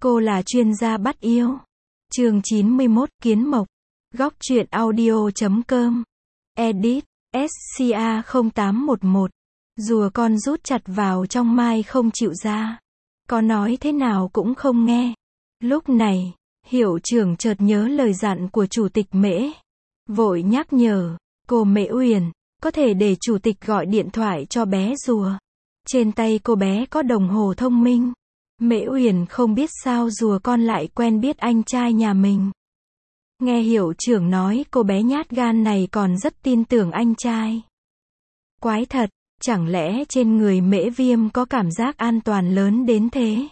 Cô là chuyên gia bắt yêu. Chương 91, Kiến Mộc. Góc truyện audio.com. Edit, SCA 0811. Rùa con rút chặt vào trong mai không chịu ra. Có nói thế nào cũng không nghe. Lúc này, hiệu trưởng chợt nhớ lời dặn của chủ tịch Mễ. Vội nhắc nhở, cô Mễ Uyển, có thể để chủ tịch gọi điện thoại cho bé rùa. Trên tay cô bé có đồng hồ thông minh. Mễ Uyển không biết sao rùa con lại quen biết anh trai nhà mình. Nghe hiệu trưởng nói cô bé nhát gan này còn rất tin tưởng anh trai. Quái thật, chẳng lẽ trên người Mễ Viêm có cảm giác an toàn lớn đến thế?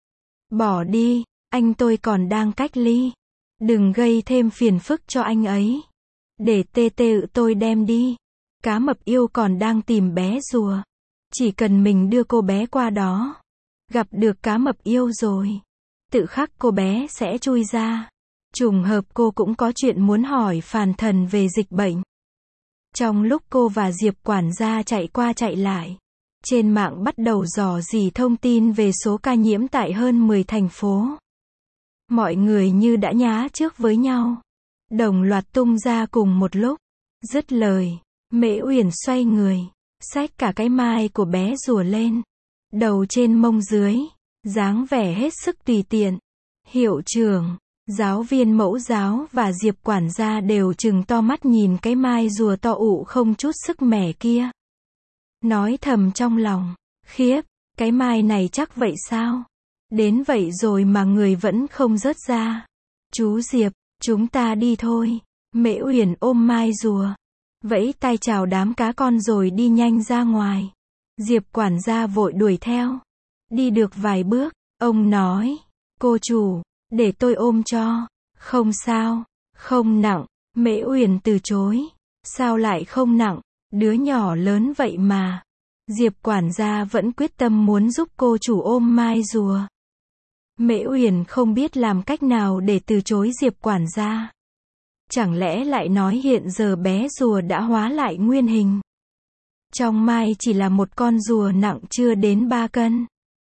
Bỏ đi, anh tôi còn đang cách ly. Đừng gây thêm phiền phức cho anh ấy. Để tê tê tôi đem đi. Cá mập yêu còn đang tìm bé rùa. Chỉ cần mình đưa cô bé qua đó. Gặp được cá mập yêu rồi. Tự khắc cô bé sẽ chui ra. Trùng hợp cô cũng có chuyện muốn hỏi Phàn Thần về dịch bệnh. Trong lúc cô và Diệp quản gia chạy qua chạy lại, trên mạng bắt đầu rò rỉ thông tin về số ca nhiễm tại hơn 10 thành phố. Mọi người như đã nhá trước với nhau. Đồng loạt tung ra cùng một lúc. Dứt lời, Mễ Uyển xoay người, xách cả cái mai của bé rùa lên. Đầu trên mông dưới, dáng vẻ hết sức tùy tiện. Hiệu trưởng, giáo viên mẫu giáo và Diệp quản gia đều trừng to mắt nhìn cái mai rùa to ụ không chút sức mẻ kia. Nói thầm trong lòng, khiếp, cái mai này chắc vậy sao? Đến vậy rồi mà người vẫn không rớt ra. Chú Diệp, chúng ta đi thôi. Mễ Uyển ôm mai rùa, vẫy tay chào đám cá con rồi đi nhanh ra ngoài. Diệp quản gia vội đuổi theo. Đi được vài bước, ông nói, cô chủ, để tôi ôm cho. Không sao, không nặng. Mễ Uyển từ chối. Sao lại không nặng, đứa nhỏ lớn vậy mà. Diệp quản gia vẫn quyết tâm muốn giúp cô chủ ôm mai rùa. Mễ Uyển không biết làm cách nào để từ chối Diệp quản gia. Chẳng lẽ lại nói hiện giờ bé rùa đã hóa lại nguyên hình. Trong mai chỉ là một con rùa nặng chưa đến 3 cân.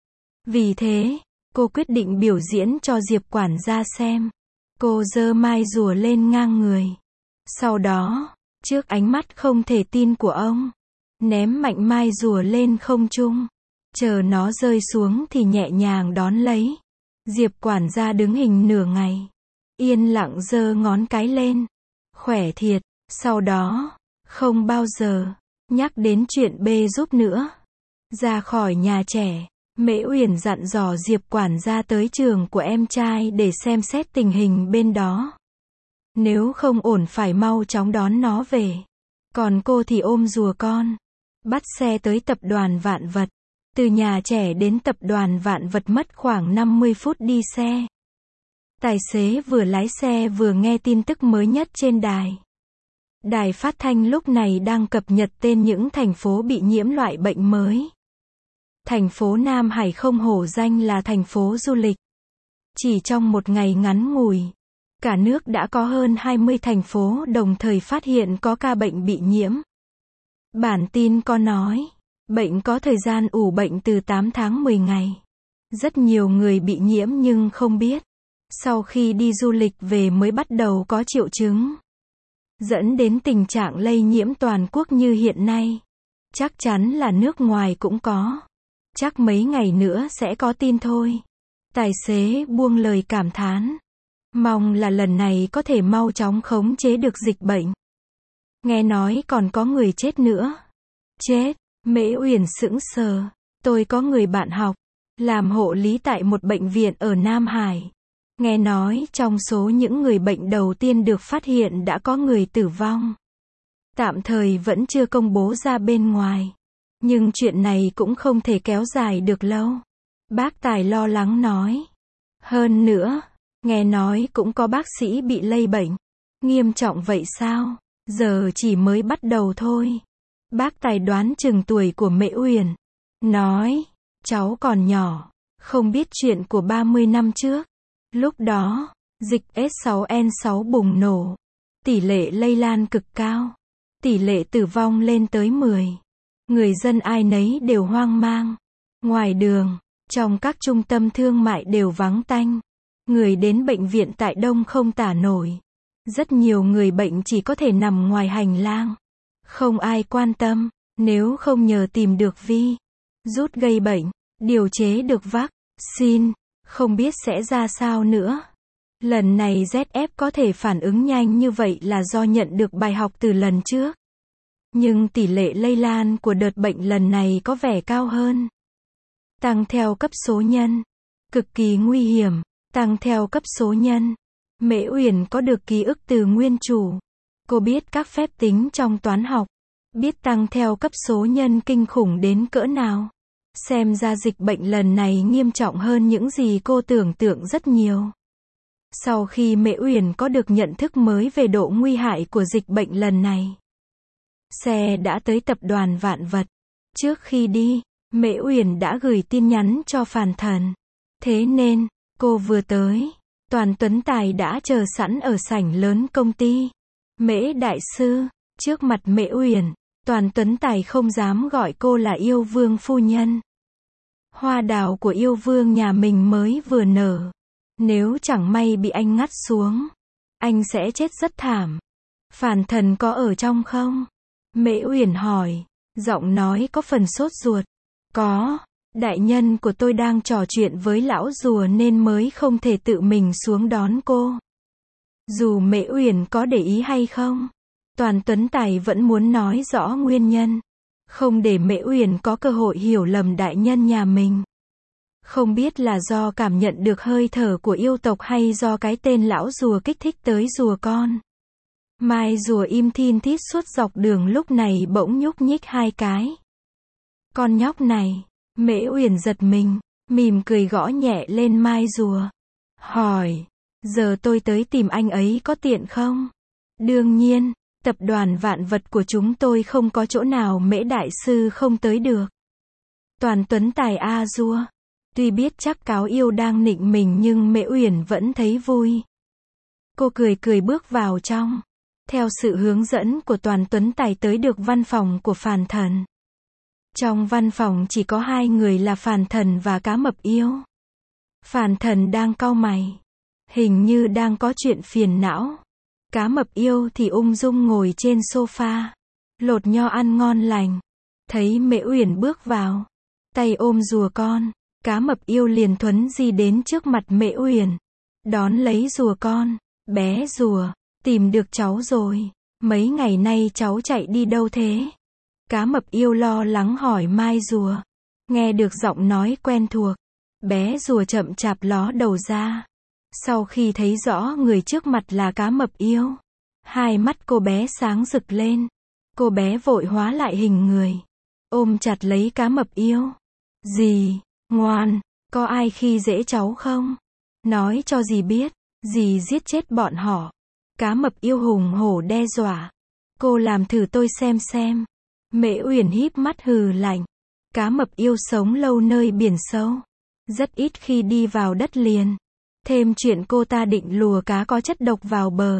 Vì thế, cô quyết định biểu diễn cho Diệp quản gia xem. Cô giơ mai rùa lên ngang người. Sau đó, trước ánh mắt không thể tin của ông, ném mạnh mai rùa lên không trung. Chờ nó rơi xuống thì nhẹ nhàng đón lấy. Diệp quản gia đứng hình nửa ngày. Yên lặng giơ ngón cái lên. Khỏe thiệt. Sau đó, không bao giờ nhắc đến chuyện bê giúp nữa. Ra khỏi nhà trẻ, Mễ Uyển dặn dò Diệp quản gia tới trường của em trai để xem xét tình hình bên đó. Nếu không ổn phải mau chóng đón nó về. Còn cô thì ôm rùa con. Bắt xe tới tập đoàn Vạn Vật. Từ nhà trẻ đến tập đoàn Vạn Vật mất khoảng 50 phút đi xe. Tài xế vừa lái xe vừa nghe tin tức mới nhất trên đài. Đài phát thanh lúc này đang cập nhật tên những thành phố bị nhiễm loại bệnh mới. Thành phố Nam Hải không hổ danh là thành phố du lịch. Chỉ trong một ngày ngắn ngủi, cả nước đã có hơn 20 thành phố đồng thời phát hiện có ca bệnh bị nhiễm. Bản tin có nói, bệnh có thời gian ủ bệnh từ 8 tháng 10 ngày. Rất nhiều người bị nhiễm nhưng không biết. Sau khi đi du lịch về mới bắt đầu có triệu chứng. Dẫn đến tình trạng lây nhiễm toàn quốc như hiện nay. Chắc chắn là nước ngoài cũng có. Chắc mấy ngày nữa sẽ có tin thôi. Tài xế buông lời cảm thán. Mong là lần này có thể mau chóng khống chế được dịch bệnh. Nghe nói còn có người chết nữa. Chết, Mễ Uyển sững sờ. Tôi có người bạn học, làm hộ lý tại một bệnh viện ở Nam Hải. Nghe nói trong số những người bệnh đầu tiên được phát hiện đã có người tử vong. Tạm thời vẫn chưa công bố ra bên ngoài. Nhưng chuyện này cũng không thể kéo dài được lâu. Bác Tài lo lắng nói. Hơn nữa, nghe nói cũng có bác sĩ bị lây bệnh. Nghiêm trọng vậy sao? Giờ chỉ mới bắt đầu thôi. Bác Tài đoán chừng tuổi của Mễ Uyển. Nói, cháu còn nhỏ, không biết chuyện của 30 năm trước. Lúc đó, dịch S6N6 bùng nổ. Tỷ lệ lây lan cực cao. Tỷ lệ tử vong lên tới 10. Người dân ai nấy đều hoang mang. Ngoài đường, Trong các trung tâm thương mại đều vắng tanh. Người đến bệnh viện tại đông không tả nổi. Rất nhiều người bệnh chỉ có thể nằm ngoài hành lang. Không ai quan tâm, nếu không nhờ tìm được virus gây bệnh, điều chế được vaccine, không biết sẽ ra sao nữa. Lần này ZF có thể phản ứng nhanh như vậy là do nhận được bài học từ lần trước. Nhưng tỷ lệ lây lan của đợt bệnh lần này có vẻ cao hơn. Tăng theo cấp số nhân. Cực kỳ nguy hiểm. Tăng theo cấp số nhân. Mễ Uyển có được ký ức từ nguyên chủ. Cô biết các phép tính trong toán học. Biết tăng theo cấp số nhân kinh khủng đến cỡ nào. Xem ra dịch bệnh lần này nghiêm trọng hơn những gì cô tưởng tượng rất nhiều. Sau khi Mễ Uyển có được nhận thức mới về độ nguy hại của dịch bệnh lần này, xe đã tới tập đoàn Vạn Vật. Trước khi đi, Mễ Uyển đã gửi tin nhắn cho Phàn Thần. Thế nên, cô vừa tới, Toàn Tuấn Tài đã chờ sẵn ở sảnh lớn công ty. Mễ đại sư, trước mặt Mễ Uyển, Toàn Tuấn Tài không dám gọi cô là yêu vương phu nhân. Hoa đào của yêu vương nhà mình mới vừa nở. Nếu chẳng may bị anh ngắt xuống, anh sẽ chết rất thảm. Phàn Thần có ở trong không? Mễ Uyển hỏi, giọng nói có phần sốt ruột. Có, đại nhân của tôi đang trò chuyện với lão rùa nên mới không thể tự mình xuống đón cô. Dù Mễ Uyển có để ý hay không, Toàn Tuấn Tài vẫn muốn nói rõ nguyên nhân, không để Mễ Uyển có cơ hội hiểu lầm đại nhân nhà mình. Không biết là do cảm nhận được hơi thở của yêu tộc hay do cái tên lão rùa kích thích tới rùa con. Mai rùa im thin thít suốt dọc đường lúc này bỗng nhúc nhích hai cái. Con nhóc này, Mễ Uyển giật mình, mỉm cười gõ nhẹ lên mai rùa. Hỏi, giờ tôi tới tìm anh ấy có tiện không? Đương nhiên, tập đoàn Vạn Vật của chúng tôi không có chỗ nào Mễ đại sư không tới được. Toàn Tuấn Tài a dua. Tuy biết chắc cáo yêu đang nịnh mình nhưng Mễ Uyển vẫn thấy vui. Cô cười cười bước vào trong. Theo sự hướng dẫn của Toàn Tuấn Tài tới được văn phòng của Phàn Thần. Trong văn phòng chỉ có hai người là Phàn Thần và Cá Mập Yêu. Phàn Thần đang cau mày. Hình như đang có chuyện phiền não. Cá Mập Yêu thì ung dung ngồi trên sofa. Lột nho ăn ngon lành. Thấy Mễ Uyển bước vào. Tay ôm rùa con. Cá Mập Yêu liền thuấn di đến trước mặt Mễ Uyển. Đón lấy rùa con. Bé rùa, tìm được cháu rồi. Mấy ngày nay cháu chạy đi đâu thế? Cá Mập Yêu lo lắng hỏi mai rùa. Nghe được giọng nói quen thuộc. Bé rùa chậm chạp ló đầu ra. Sau khi thấy rõ người trước mặt là Cá Mập Yêu, hai mắt cô bé sáng rực lên. Cô bé vội hóa lại hình người. Ôm chặt lấy Cá Mập Yêu. Dì, ngoan, có ai khi dễ cháu không? Nói cho dì biết, dì giết chết bọn họ. Cá Mập Yêu hùng hổ đe dọa. Cô làm thử tôi xem. Mễ Uyển híp mắt hừ lạnh. Cá Mập Yêu sống lâu nơi biển sâu. Rất ít khi đi vào đất liền. Thêm chuyện cô ta định lùa cá có chất độc vào bờ.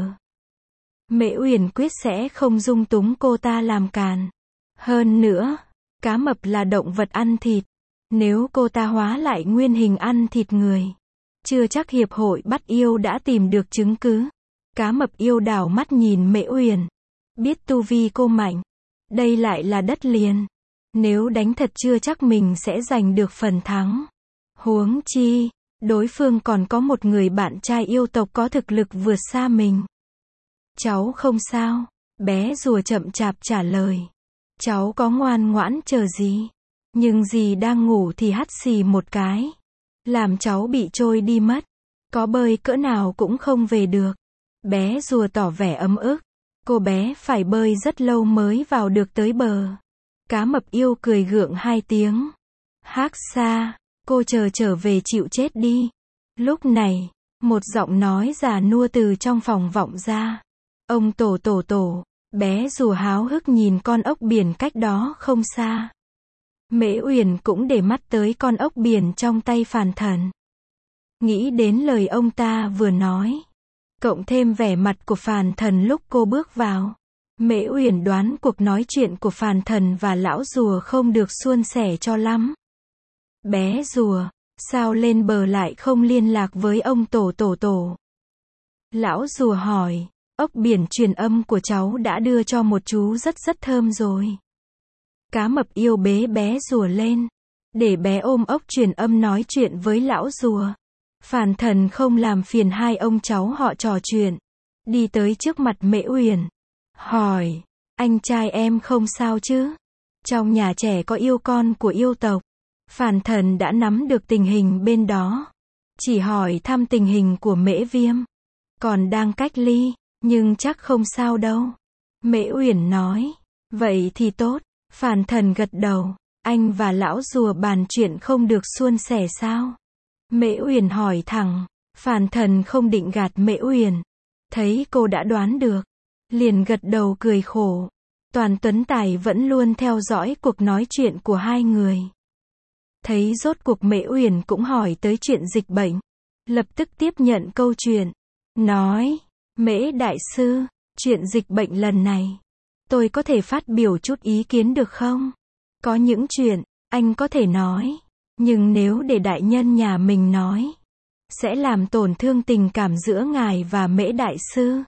Mễ Uyển quyết sẽ không dung túng cô ta làm càn. Hơn nữa, cá mập là động vật ăn thịt. Nếu cô ta hóa lại nguyên hình ăn thịt người, chưa chắc hiệp hội bắt yêu đã tìm được chứng cứ. Cá Mập Yêu đảo mắt nhìn Mễ Uyển. Biết tu vi cô mạnh. Đây lại là đất liền. Nếu đánh thật chưa chắc mình sẽ giành được phần thắng. Huống chi, đối phương còn có một người bạn trai yêu tộc có thực lực vượt xa mình. Cháu không sao. Bé rùa chậm chạp trả lời. Cháu có ngoan ngoãn chờ gì. Nhưng dì đang ngủ thì hắt xì một cái. Làm cháu bị trôi đi mất. Có bơi cỡ nào cũng không về được. Bé rùa tỏ vẻ ấm ức. Cô bé phải bơi rất lâu mới vào được tới bờ. Cá Mập Yêu cười gượng hai tiếng. Hác xa, cô trở về chịu chết đi. Lúc này, một giọng nói già nua từ trong phòng vọng ra. Ông tổ, bé rùa háo hức nhìn con ốc biển cách đó không xa. Mễ Uyển cũng để mắt tới con ốc biển trong tay Phàn Thần. Nghĩ đến lời ông ta vừa nói. Cộng thêm vẻ mặt của Phàn Thần lúc cô bước vào. Mễ Uyển đoán cuộc nói chuyện của Phàn Thần và lão rùa không được suôn sẻ cho lắm. Bé rùa, Sao lên bờ lại không liên lạc với ông tổ? Lão rùa hỏi, ốc biển truyền âm của cháu đã đưa cho một chú rất thơm rồi. Cá mập yêu bế bé rùa lên, để bé ôm ốc truyền âm nói chuyện với lão rùa. Phàn Thần không làm phiền hai ông cháu họ trò chuyện, đi tới trước mặt Mễ Uyển, hỏi, anh trai em không sao chứ? Trong nhà trẻ có yêu con của yêu tộc. Phàn Thần đã nắm được tình hình bên đó, chỉ hỏi thăm tình hình của Mễ Viêm, còn đang cách ly, nhưng chắc không sao đâu. Mễ Uyển nói, vậy thì tốt. Phàn Thần gật đầu, anh và lão rùa bàn chuyện không được suôn sẻ sao? Mễ Uyển hỏi thẳng. Phàn Thần không định gạt Mễ Uyển, thấy cô đã đoán được, liền gật đầu cười khổ. Toàn Tuấn Tài vẫn luôn theo dõi cuộc nói chuyện của hai người. Thấy rốt cuộc Mễ Uyển cũng hỏi tới chuyện dịch bệnh, lập tức tiếp nhận câu chuyện, nói, Mễ đại sư, chuyện dịch bệnh lần này, tôi có thể phát biểu chút ý kiến được không? Có những chuyện, anh có thể nói, nhưng nếu để đại nhân nhà mình nói, sẽ làm tổn thương tình cảm giữa ngài và Mễ đại sư.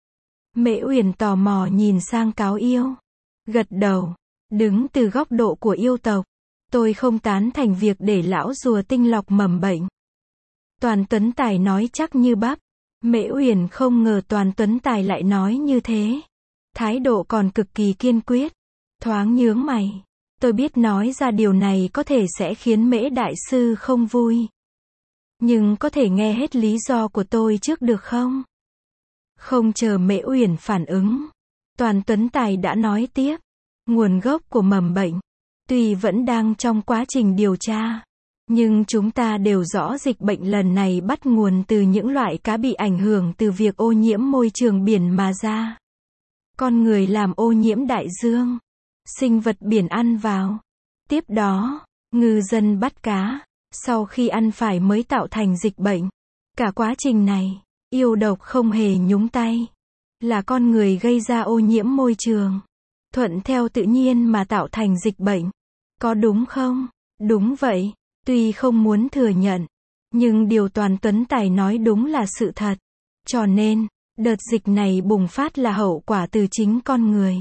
Mễ Uyển tò mò nhìn sang Cáo Yêu, gật đầu, đứng từ góc độ của yêu tộc, tôi không tán thành việc để lão rùa tinh lọc mầm bệnh. Toàn Tuấn Tài nói chắc như bắp. Mễ Uyển không ngờ Toàn Tuấn Tài lại nói như thế. Thái độ còn cực kỳ kiên quyết. Thoáng nhướng mày. Tôi biết nói ra điều này có thể sẽ khiến Mễ đại sư không vui. Nhưng có thể nghe hết lý do của tôi trước được không? Không chờ Mễ Uyển phản ứng, Toàn Tuấn Tài đã nói tiếp. Nguồn gốc của mầm bệnh, tuy vẫn đang trong quá trình điều tra, nhưng chúng ta đều rõ dịch bệnh lần này bắt nguồn từ những loại cá bị ảnh hưởng từ việc ô nhiễm môi trường biển mà ra. Con người làm ô nhiễm đại dương, sinh vật biển ăn vào. Tiếp đó, ngư dân bắt cá, sau khi ăn phải mới tạo thành dịch bệnh. Cả quá trình này, yêu độc không hề nhúng tay. Là con người gây ra ô nhiễm môi trường, thuận theo tự nhiên mà tạo thành dịch bệnh. Có đúng không? Đúng vậy. Tuy không muốn thừa nhận, nhưng điều Toàn Tuấn Tài nói đúng là sự thật. Cho nên, đợt dịch này bùng phát là hậu quả từ chính con người.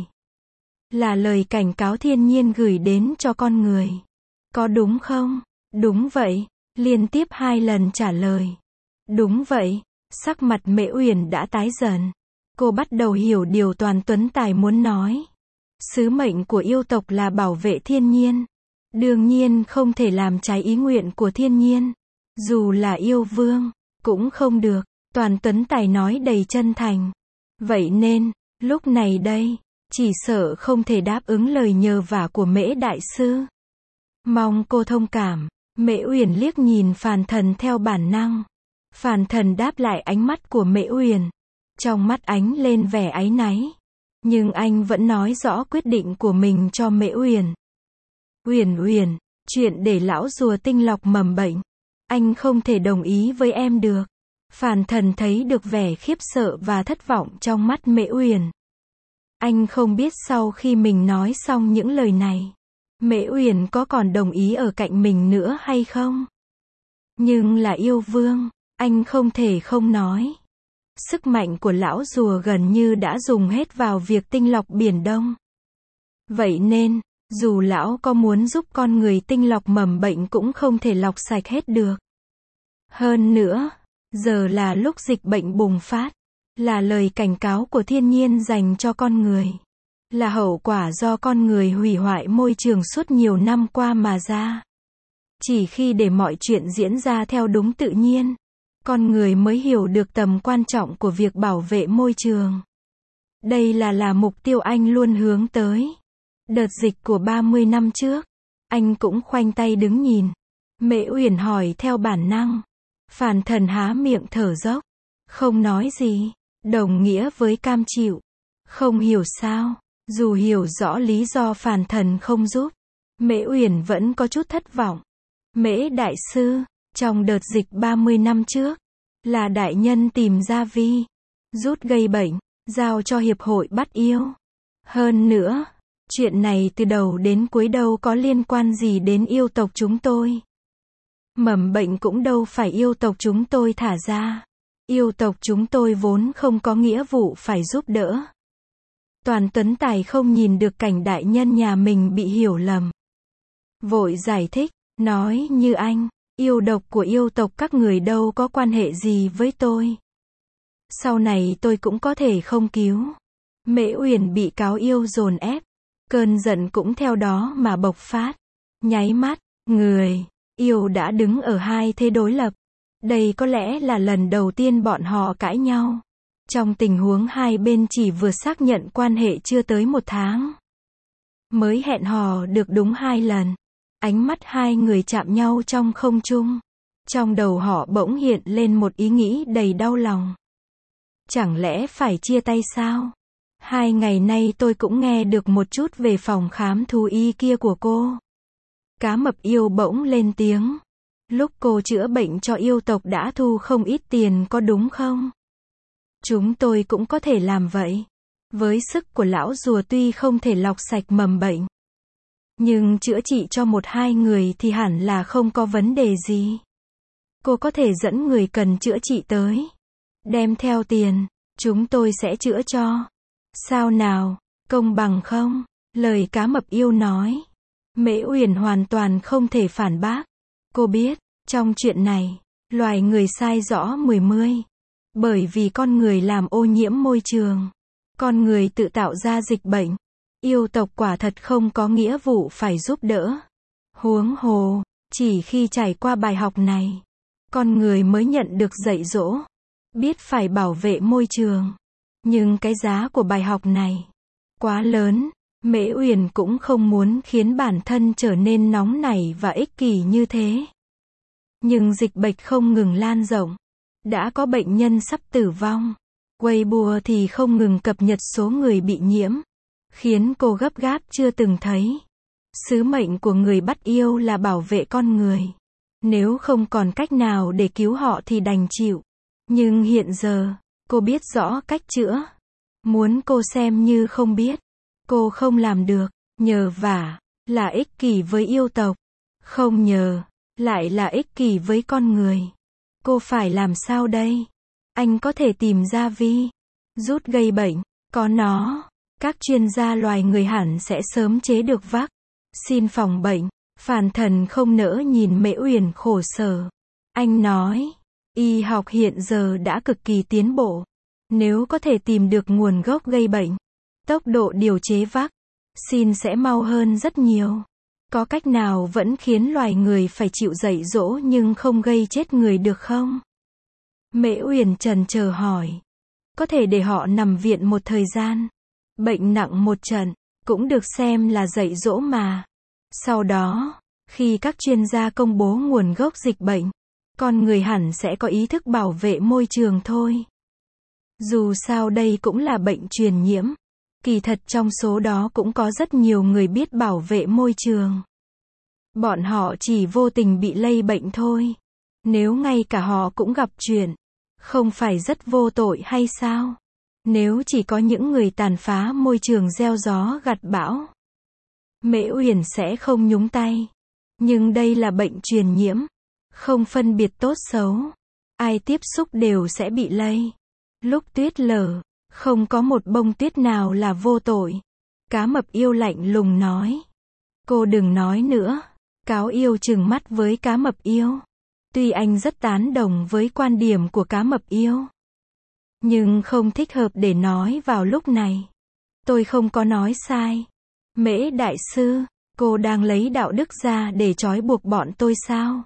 Là lời cảnh cáo thiên nhiên gửi đến cho con người. Có đúng không? Đúng vậy. Liên tiếp 2 lần trả lời. Đúng vậy. Sắc mặt Mễ Uyển đã tái dần. Cô bắt đầu hiểu điều Toàn Tuấn Tài muốn nói. Sứ mệnh của yêu tộc là bảo vệ thiên nhiên. Đương nhiên không thể làm trái ý nguyện của thiên nhiên. Dù là yêu vương, cũng không được. Toàn Tuấn Tài nói đầy chân thành. Vậy nên, lúc này đây, chỉ sợ không thể đáp ứng lời nhờ vả của Mễ đại sư. Mong cô thông cảm. Mễ Uyển liếc nhìn Phàn Thần theo bản năng. Phàn Thần đáp lại ánh mắt của Mễ Uyển. Trong mắt ánh lên vẻ áy náy. Nhưng anh vẫn nói rõ quyết định của mình cho Mễ Uyển. Uyển, chuyện để lão rùa tinh lọc mầm bệnh, anh không thể đồng ý với em được. Phàn Thần thấy được vẻ khiếp sợ và thất vọng trong mắt Mễ Uyển. Anh không biết sau khi mình nói xong những lời này, Mễ Uyển có còn đồng ý ở cạnh mình nữa hay không? Nhưng là yêu vương, anh không thể không nói. Sức mạnh của lão rùa gần như đã dùng hết vào việc tinh lọc Biển Đông. Vậy nên, dù lão có muốn giúp con người tinh lọc mầm bệnh cũng không thể lọc sạch hết được. Hơn nữa, giờ là lúc dịch bệnh bùng phát, là lời cảnh cáo của thiên nhiên dành cho con người. Là hậu quả do con người hủy hoại môi trường suốt nhiều năm qua mà ra. Chỉ khi để mọi chuyện diễn ra theo đúng tự nhiên, con người mới hiểu được tầm quan trọng của việc bảo vệ môi trường. Đây là mục tiêu anh luôn hướng tới. Đợt dịch của 30 năm trước, anh cũng khoanh tay đứng nhìn. Mễ Uyển hỏi theo bản năng. Phàn Thần há miệng thở dốc, không nói gì, đồng nghĩa với cam chịu. Không hiểu sao, dù hiểu rõ lý do Phàn Thần không giúp, Mễ Uyển vẫn có chút thất vọng. Mễ đại sư, trong đợt dịch 30 năm trước, là đại nhân tìm ra vi rút gây bệnh, giao cho hiệp hội bắt yêu. Hơn nữa, chuyện này từ đầu đến cuối đâu có liên quan gì đến yêu tộc chúng tôi. Mầm bệnh cũng đâu phải yêu tộc chúng tôi thả ra. Yêu tộc chúng tôi vốn không có nghĩa vụ phải giúp đỡ. Toàn Tuấn Tài không nhìn được cảnh đại nhân nhà mình bị hiểu lầm. Vội giải thích, nói như anh, yêu độc của yêu tộc các người đâu có quan hệ gì với tôi. Sau này tôi cũng có thể không cứu. Mễ Uyển bị cáo yêu dồn ép. Cơn giận cũng theo đó mà bộc phát. Nháy mắt, người, yêu đã đứng ở hai thế đối lập. Đây có lẽ là lần đầu tiên bọn họ cãi nhau. Trong tình huống hai bên chỉ vừa xác nhận quan hệ chưa tới 1 tháng. Mới hẹn hò được đúng 2 lần. Ánh mắt hai người chạm nhau trong không trung. Trong đầu họ bỗng hiện lên một ý nghĩ đầy đau lòng. Chẳng lẽ phải chia tay sao? 2 ngày nay tôi cũng nghe được một chút về phòng khám thú y kia của cô. Cá mập yêu bỗng lên tiếng. Lúc cô chữa bệnh cho yêu tộc đã thu không ít tiền có đúng không? Chúng tôi cũng có thể làm vậy. Với sức của lão rùa tuy không thể lọc sạch mầm bệnh. Nhưng chữa trị cho 1-2 người thì hẳn là không có vấn đề gì. Cô có thể dẫn người cần chữa trị tới. Đem theo tiền, chúng tôi sẽ chữa cho. Sao nào, công bằng không? Lời cá mập yêu nói. Mễ Uyển hoàn toàn không thể phản bác. Cô biết, trong chuyện này, loài người sai rõ 10. Bởi vì con người làm ô nhiễm môi trường. Con người tự tạo ra dịch bệnh. Yêu tộc quả thật không có nghĩa vụ phải giúp đỡ. Huống hồ, chỉ khi trải qua bài học này, con người mới nhận được dạy dỗ. Biết phải bảo vệ môi trường. Nhưng cái giá của bài học này quá lớn. Mễ Uyển cũng không muốn khiến bản thân trở nên nóng nảy và ích kỷ như thế. Nhưng dịch bệnh không ngừng lan rộng. Đã có bệnh nhân sắp tử vong. Weibo thì không ngừng cập nhật số người bị nhiễm. Khiến cô gấp gáp chưa từng thấy. Sứ mệnh của người bắt yêu là bảo vệ con người. Nếu không còn cách nào để cứu họ thì đành chịu. Nhưng hiện giờ, cô biết rõ cách chữa. Muốn cô xem như không biết. Cô không làm được. Nhờ vả, là ích kỷ với yêu tộc. Không nhờ, lại là ích kỷ với con người. Cô phải làm sao đây? Anh có thể tìm ra vi rút gây bệnh. Có nó, các chuyên gia loài người hẳn sẽ sớm chế được vắc xin phòng bệnh. Phàn Thần không nỡ nhìn Mễ Uyển khổ sở. Anh nói, y học hiện giờ đã cực kỳ tiến bộ. Nếu có thể tìm được nguồn gốc gây bệnh, tốc độ điều chế vắc xin sẽ mau hơn rất nhiều. Có cách nào vẫn khiến loài người phải chịu dạy dỗ nhưng không gây chết người được không? Mễ Uyển chần chờ hỏi. Có thể để họ nằm viện một thời gian. Bệnh nặng một trận, cũng được xem là dạy dỗ mà. Sau đó, khi các chuyên gia công bố nguồn gốc dịch bệnh, con người hẳn sẽ có ý thức bảo vệ môi trường thôi. Dù sao đây cũng là bệnh truyền nhiễm. Kỳ thật trong số đó cũng có rất nhiều người biết bảo vệ môi trường. Bọn họ chỉ vô tình bị lây bệnh thôi. Nếu ngay cả họ cũng gặp chuyện, không phải rất vô tội hay sao? Nếu chỉ có những người tàn phá môi trường gieo gió gặt bão, Mễ Uyển sẽ không nhúng tay. Nhưng đây là bệnh truyền nhiễm, không phân biệt tốt xấu. Ai tiếp xúc đều sẽ bị lây. Lúc tuyết lở, không có một bông tuyết nào là vô tội. Cá mập yêu lạnh lùng nói. Cô đừng nói nữa. Cáo yêu trừng mắt với cá mập yêu. Tuy anh rất tán đồng với quan điểm của cá mập yêu, nhưng không thích hợp để nói vào lúc này. Tôi không có nói sai. Mễ đại sư, cô đang lấy đạo đức ra để trói buộc bọn tôi sao?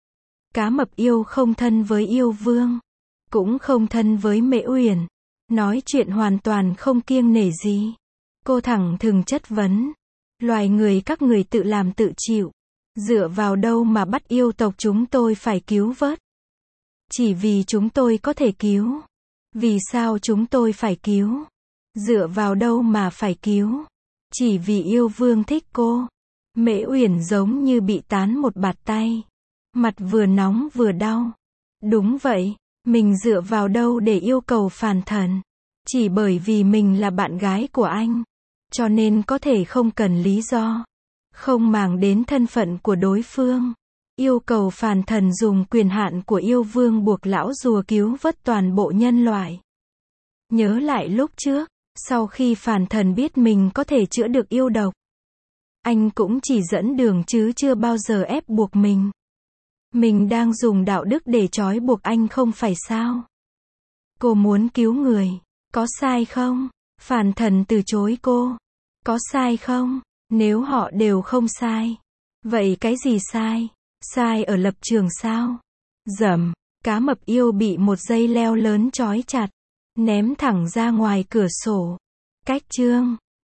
Cá mập yêu không thân với yêu vương, cũng không thân với Mễ Uyển. Nói chuyện hoàn toàn không kiêng nể gì. Cô thẳng thừng chất vấn. Loài người các người tự làm tự chịu. Dựa vào đâu mà bắt yêu tộc chúng tôi phải cứu vớt? Chỉ vì chúng tôi có thể cứu. Vì sao chúng tôi phải cứu? Dựa vào đâu mà phải cứu? Chỉ vì yêu vương thích cô. Mễ Uyển giống như bị tán một bạt tay. Mặt vừa nóng vừa đau. Đúng vậy, mình dựa vào đâu để yêu cầu Phàn Thần? Chỉ bởi vì mình là bạn gái của anh. Cho nên có thể không cần lý do. Không màng đến thân phận của đối phương. yêu cầu Phàn Thần dùng quyền hạn của yêu vương buộc lão rùa cứu vớt toàn bộ nhân loại. Nhớ lại lúc trước, sau khi Phàn Thần biết mình có thể chữa được yêu độc, anh cũng chỉ dẫn đường chứ chưa bao giờ ép buộc mình. Mình đang dùng đạo đức để trói buộc anh không phải sao? Cô muốn cứu người, có sai không? Phàn Thần từ chối cô. Có sai không? Nếu họ đều không sai, vậy cái gì sai? Sai ở lập trường sao? Dầm, cá mập yêu bị một dây leo lớn trói chặt, ném thẳng ra ngoài cửa sổ. Cách chương